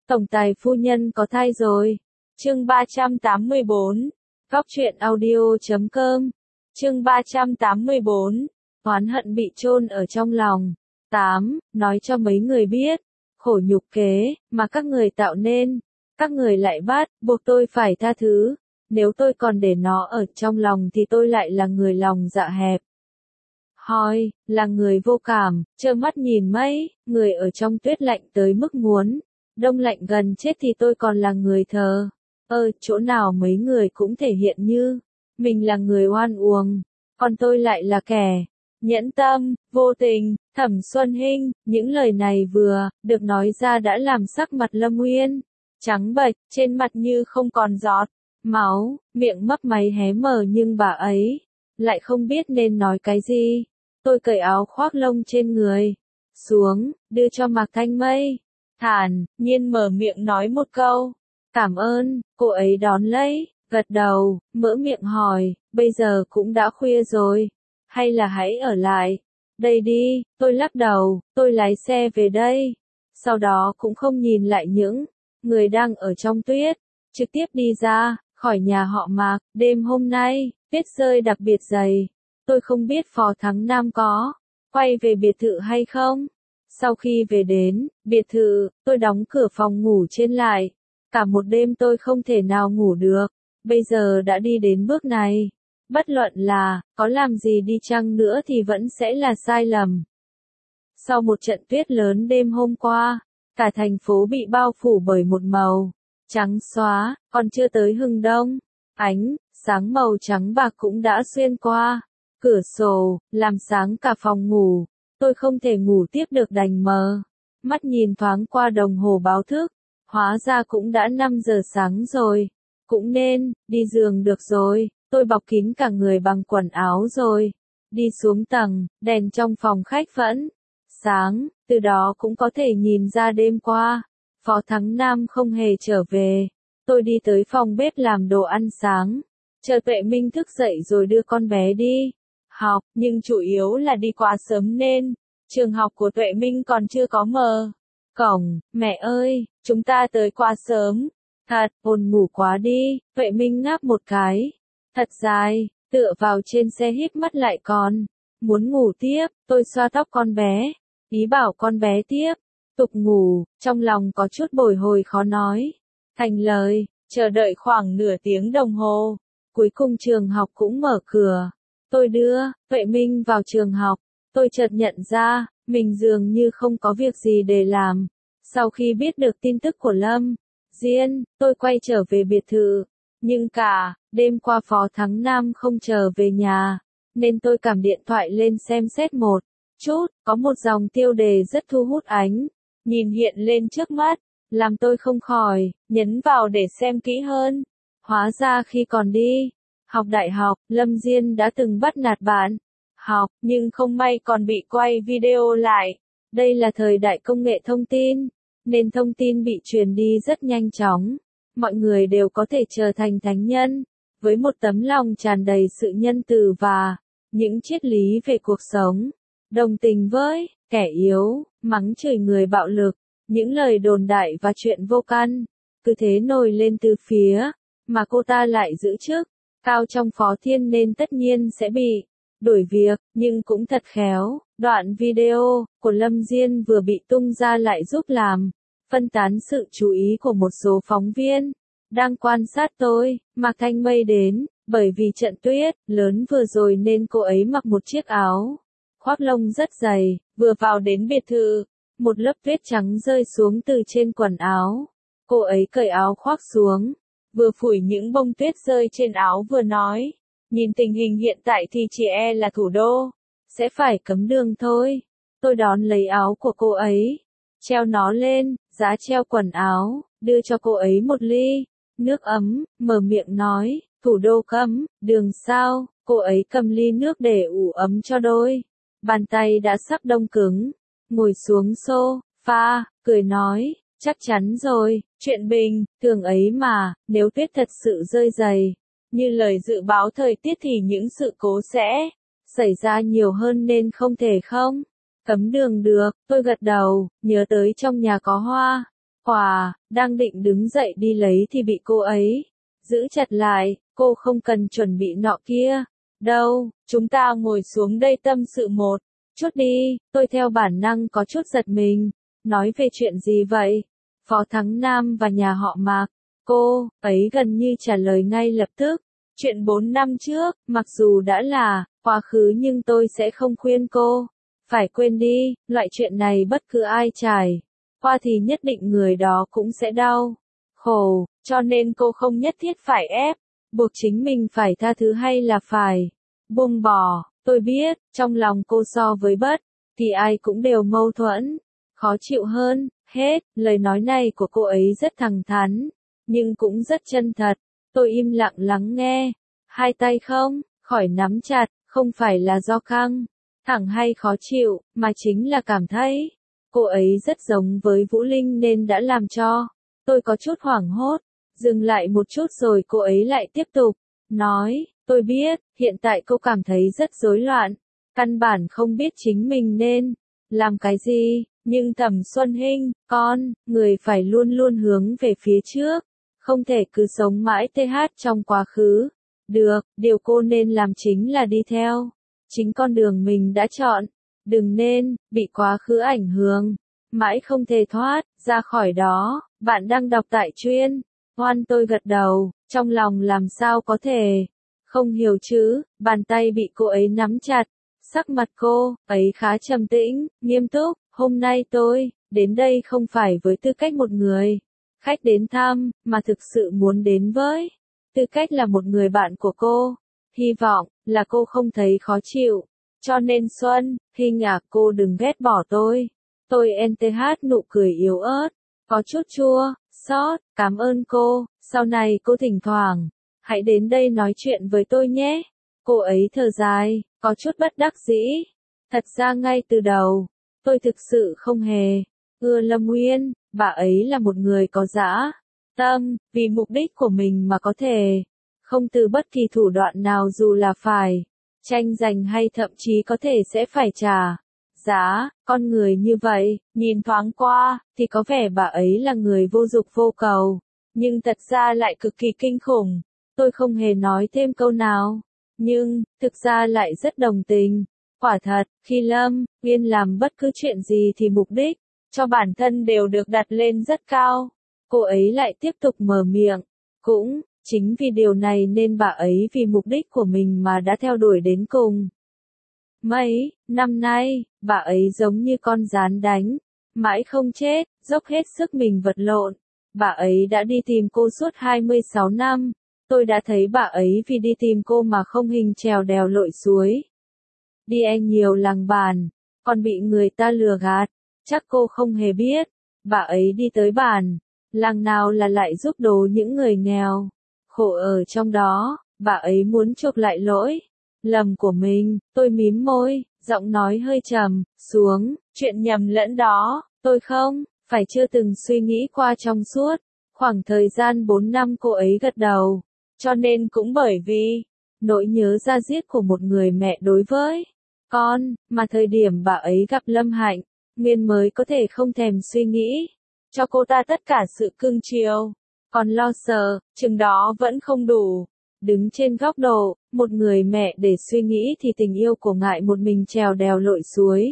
Tổng tài phu nhân có thai rồi. Chương 384. Góc truyện audio.com. Chương 384. Oán hận bị chôn ở trong lòng. 8. Nói cho mấy người biết. Khổ nhục kế mà các người tạo nên. Các người lại bắt buộc tôi phải tha thứ. Nếu tôi còn để nó ở trong lòng thì tôi lại là người lòng dạ hẹp. Hoi, là người vô cảm, trơ mắt nhìn mây, người ở trong tuyết lạnh tới mức muốn đông lạnh gần chết thì tôi còn là người thờ. Chỗ nào mấy người cũng thể hiện như mình là người oan uổng, còn tôi lại là kẻ nhẫn tâm, vô tình. Thẩm Xuân Hinh, những lời này vừa được nói ra đã làm sắc mặt Lâm Nguyên trắng bệch, trên mặt như không còn giọt máu, miệng mấp máy hé mở, nhưng bà ấy lại không biết nên nói cái gì. Tôi cởi áo khoác lông trên người xuống, đưa cho Mạc Thanh Mây, thản nhiên mở miệng nói một câu cảm ơn. Cô ấy đón lấy, gật đầu, mở miệng hỏi, bây giờ cũng đã khuya rồi, hay là hãy ở lại đây đi. Tôi lắc đầu, tôi lái xe về đây. Sau đó cũng không nhìn lại những người đang ở trong tuyết, trực tiếp đi ra khỏi nhà họ Mạc. Đêm hôm nay, tuyết rơi đặc biệt dày. Tôi không biết Phó Thắng Nam có quay về biệt thự hay không. Sau khi về đến biệt thự, tôi đóng cửa phòng ngủ trên lại. Cả một đêm tôi không thể nào ngủ được. Bây giờ đã đi đến bước này, bất luận là có làm gì đi chăng nữa thì vẫn sẽ là sai lầm. Sau một trận tuyết lớn đêm hôm qua, cả thành phố bị bao phủ bởi một màu trắng xóa, còn chưa tới hừng đông. Ánh sáng màu trắng bạc cũng đã xuyên qua cửa sổ, làm sáng cả phòng ngủ. Tôi không thể ngủ tiếp được, đành mờ mắt nhìn thoáng qua đồng hồ báo thức. Hóa ra cũng đã 5 giờ sáng rồi. Cũng nên đi giường được rồi. Tôi bọc kín cả người bằng quần áo rồi đi xuống tầng. Đèn trong phòng khách vẫn sáng, từ đó cũng có thể nhìn ra đêm qua Phó Thắng Nam không hề trở về. Tôi đi tới phòng bếp làm đồ ăn sáng, chờ Tuệ Minh thức dậy rồi đưa con bé đi học, nhưng chủ yếu là đi quá sớm nên trường học của Tuệ Minh còn chưa có mở cổng. Mẹ ơi, chúng ta tới quá sớm. Thật, buồn ngủ quá đi. Tuệ Minh ngáp một cái thật dài, tựa vào trên xe híp mắt lại còn muốn ngủ tiếp. Tôi xoa tóc con bé, ý bảo con bé tiếp tục ngủ, trong lòng có chút bồi hồi khó nói thành lời. Chờ đợi khoảng nửa tiếng đồng hồ, cuối cùng trường học cũng mở cửa. Tôi đưa Tuệ Minh vào trường học. Tôi chợt nhận ra mình dường như không có việc gì để làm. Sau khi biết được tin tức của Lâm Diên, tôi quay trở về biệt thự. Nhưng cả đêm qua Phó Thắng Nam không trở về nhà, nên tôi cầm điện thoại lên xem xét một chút. Có một dòng tiêu đề rất thu hút ánh nhìn hiện lên trước mắt, làm tôi không khỏi nhấn vào để xem kỹ hơn. Hóa ra khi còn đi học đại học, Lâm Diên đã từng bắt nạt bạn học, nhưng không may còn bị quay video lại. Đây là thời đại công nghệ thông tin, nên thông tin bị truyền đi rất nhanh chóng. Mọi người đều có thể trở thành thánh nhân, với một tấm lòng tràn đầy sự nhân từ và những triết lý về cuộc sống. Đồng tình với kẻ yếu, mắng chửi người bạo lực, những lời đồn đại và chuyện vô căn cứ thế nổi lên từ phía mà cô ta lại giữ chức cao trong Phó Thiên, nên tất nhiên sẽ bị đuổi việc. Nhưng cũng thật khéo, đoạn video của Lâm Diên vừa bị tung ra lại giúp làm phân tán sự chú ý của một số phóng viên đang quan sát tôi. Mạc Thanh Mây đến, bởi vì trận tuyết lớn vừa rồi nên cô ấy mặc một chiếc áo khoác lông rất dày. Vừa vào đến biệt thự, một lớp tuyết trắng rơi xuống từ trên quần áo. Cô ấy cởi áo khoác xuống, vừa phủi những bông tuyết rơi trên áo vừa nói, nhìn tình hình hiện tại thì chỉ e là thủ đô sẽ phải cấm đường thôi. Tôi đón lấy áo của cô ấy, treo nó lên giá treo quần áo, đưa cho cô ấy một ly nước ấm, mở miệng nói, thủ đô cấm đường sao? Cô ấy cầm ly nước để ủ ấm cho đôi bàn tay đã sắp đông cứng, ngồi xuống sofa, cười nói, chắc chắn rồi, chuyện bình thường ấy mà. Nếu tuyết thật sự rơi dày như lời dự báo thời tiết thì những sự cố sẽ xảy ra nhiều hơn, nên không thể không cấm đường được. Tôi gật đầu, nhớ tới trong nhà có hoa quà, đang định đứng dậy đi lấy thì bị cô ấy giữ chặt lại, cô không cần chuẩn bị nọ kia. Đâu, chúng ta ngồi xuống đây tâm sự một chút đi, tôi theo bản năng có chút giật mình. Nói về chuyện gì vậy? Phó Thắng Nam và nhà họ Mạc. Cô ấy gần như trả lời ngay lập tức. Chuyện 4 năm trước, mặc dù đã là quá khứ nhưng tôi sẽ không khuyên cô phải quên đi, loại chuyện này bất cứ ai trải qua thì nhất định người đó cũng sẽ đau khổ, cho nên cô không nhất thiết phải ép buộc chính mình phải tha thứ hay là phải buông bỏ. Tôi biết, trong lòng cô so với bất thì ai cũng đều mâu thuẫn, khó chịu hơn hết. Lời nói này của cô ấy rất thẳng thắn, nhưng cũng rất chân thật. Tôi im lặng lắng nghe, hai tay không khỏi nắm chặt, không phải là do căng thẳng hay khó chịu, mà chính là cảm thấy cô ấy rất giống với Vũ Linh nên đã làm cho tôi có chút hoảng hốt. Dừng lại một chút rồi cô ấy lại tiếp tục nói, tôi biết, hiện tại cô cảm thấy rất rối loạn, căn bản không biết chính mình nên làm cái gì, nhưng Thẩm Xuân Hinh, người phải luôn luôn hướng về phía trước, không thể cứ sống mãi trong quá khứ. Được, điều cô nên làm chính là đi theo chính con đường mình đã chọn, đừng nên bị quá khứ ảnh hưởng, mãi không thể thoát ra khỏi đó. Bạn đang đọc tại Chuyên Hoan. Tôi gật đầu, trong lòng làm sao có thể không hiểu chứ. Bàn tay bị cô ấy nắm chặt, sắc mặt cô ấy khá trầm tĩnh, nghiêm túc. Hôm nay tôi đến đây không phải với tư cách một người khách đến thăm, mà thực sự muốn đến với tư cách là một người bạn của cô. Hy vọng là cô không thấy khó chịu. Cho nên Xuân Hinh à, cô đừng ghét bỏ tôi. Tôi NTH nụ cười yếu ớt, có chút chua xót. Cảm ơn cô, sau này cô thỉnh thoảng hãy đến đây nói chuyện với tôi nhé. Cô ấy thở dài, có chút bất đắc dĩ. Thật ra ngay từ đầu, tôi thực sự không hề ưa Lâm Nguyên. Bà ấy là một người có dã tâm, vì mục đích của mình mà có thể không từ bất kỳ thủ đoạn nào, dù là phải tranh giành hay thậm chí có thể sẽ phải trả giá. Con người như vậy, nhìn thoáng qua thì có vẻ bà ấy là người vô dụng vô cầu, nhưng thật ra lại cực kỳ kinh khủng. Tôi không hề nói thêm câu nào, nhưng thực ra lại rất đồng tình. Quả thật, khi Lâm Nguyên làm bất cứ chuyện gì thì mục đích cho bản thân đều được đặt lên rất cao. Cô ấy lại tiếp tục mở miệng, cũng chính vì điều này nên bà ấy vì mục đích của mình mà đã theo đuổi đến cùng. Mấy năm nay, bà ấy giống như con gián đánh mãi không chết, dốc hết sức mình vật lộn. Bà ấy đã đi tìm cô suốt 26 năm. Tôi đã thấy bà ấy vì đi tìm cô mà không hình trèo đèo lội suối đi nhiều làng bản, còn bị người ta lừa gạt. Chắc cô không hề biết, bà ấy đi tới bản làng nào là lại giúp đố những người nghèo khổ ở trong đó. Bà ấy muốn chuộc lại lỗi lầm của mình. Tôi mím môi, giọng nói hơi trầm xuống. Chuyện nhầm lẫn đó, tôi không phải chưa từng suy nghĩ qua trong suốt khoảng thời gian 4 năm. Cô ấy gật đầu. Cho nên cũng bởi vì nỗi nhớ da diết của một người mẹ đối với con, mà thời điểm bà ấy gặp Lâm Hạnh Nguyên mới có thể không thèm suy nghĩ cho cô ta tất cả sự cưng chiều, còn lo sợ chừng đó vẫn không đủ. Đứng trên góc độ một người mẹ để suy nghĩ thì tình yêu của ngại một mình trèo đèo lội suối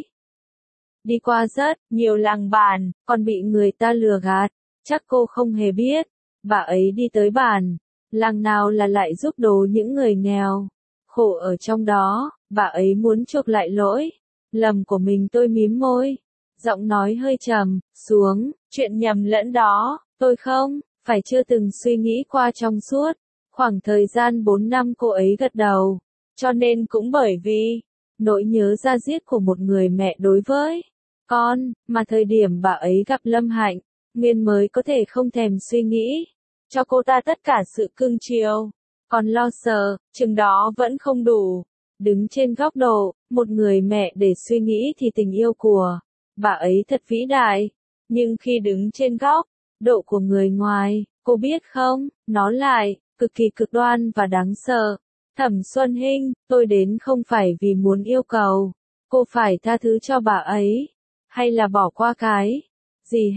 đi qua rất nhiều làng bản, còn bị người ta lừa gạt. Chắc cô không hề biết, bà ấy đi tới bản làng nào là lại giúp đố những người nghèo khổ ở trong đó. Bà ấy muốn chuộc lại lỗi lầm của mình. Tôi mím môi, giọng nói hơi trầm xuống. Chuyện nhầm lẫn đó, tôi không phải chưa từng suy nghĩ qua trong suốt khoảng thời gian 4 năm. Cô ấy gật đầu. Cho nên cũng bởi vì nỗi nhớ da diết của một người mẹ đối với con, mà thời điểm bà ấy gặp Lâm Hạnh Nguyên mới có thể không thèm suy nghĩ cho cô ta tất cả sự cưng chiều, còn lo sợ chừng đó vẫn không đủ. Đứng trên góc độ một người mẹ để suy nghĩ thì tình yêu của bà ấy thật vĩ đại, nhưng khi đứng trên góc độ của người ngoài, cô biết không, nó lại cực kỳ cực đoan và đáng sợ. Thẩm Xuân Hinh, tôi đến không phải vì muốn yêu cầu cô phải tha thứ cho bà ấy, hay là bỏ qua cái gì hết.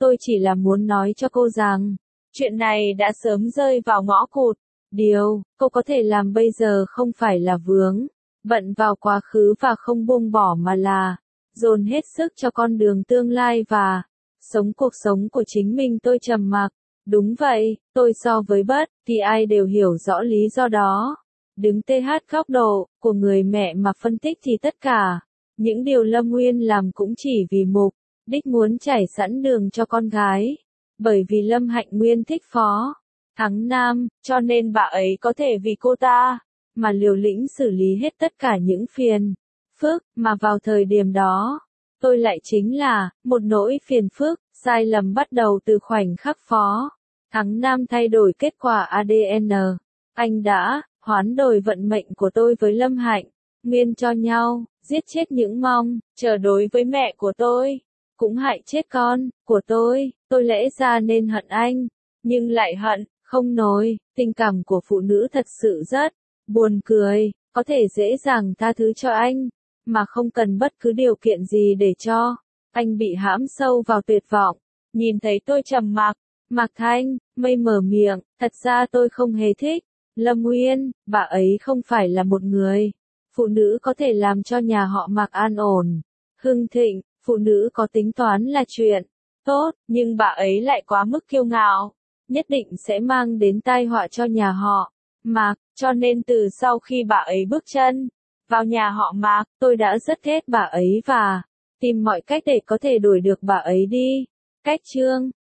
tôi chỉ là muốn nói cho cô rằng, chuyện này đã sớm rơi vào ngõ cụt. Điều cô có thể làm bây giờ không phải là vướng bận vào quá khứ và không buông bỏ mà là dồn hết sức cho con đường tương lai và sống cuộc sống của chính mình. Tôi trầm mặc. Đúng vậy, tôi so với bất thì ai đều hiểu rõ lý do đó. Đứng TH góc độ của người mẹ mà phân tích thì tất cả những điều Lâm Nguyên làm cũng chỉ vì mục đích muốn trải sẵn đường cho con gái. Bởi vì Lâm Hạnh Nguyên thích Phó Thắng Nam, cho nên bà ấy có thể vì cô ta mà liều lĩnh xử lý hết tất cả những phiền phức mà vào thời điểm đó tôi lại chính là một nỗi phiền phức. Sai lầm bắt đầu từ khoảnh khắc Phó Thắng Nam thay đổi kết quả ADN. Anh đã hoán đổi vận mệnh của tôi với Lâm Hạnh Nguyên cho nhau, giết chết những mong chờ đối với mẹ của tôi, cũng hại chết con của tôi. Tôi lẽ ra nên hận anh, nhưng lại hận không nổi. Tình cảm của phụ nữ thật sự rất buồn cười, có thể dễ dàng tha thứ cho anh, mà không cần bất cứ điều kiện gì để cho anh bị hãm sâu vào tuyệt vọng. Nhìn thấy tôi trầm mặc, Mạc Thanh Mây mở miệng, thật ra tôi không hề thích Lâm Nguyên, bà ấy không phải là một người phụ nữ có thể làm cho nhà họ Mạc an ổn, hưng thịnh. Phụ nữ có tính toán là chuyện tốt, nhưng bà ấy lại quá mức kiêu ngạo, nhất định sẽ mang đến tai họa cho nhà họ Mạc. Cho nên từ sau khi bà ấy bước chân vào nhà họ Mạc, tôi đã rất ghét bà ấy và tìm mọi cách để có thể đuổi được bà ấy đi. Cách chương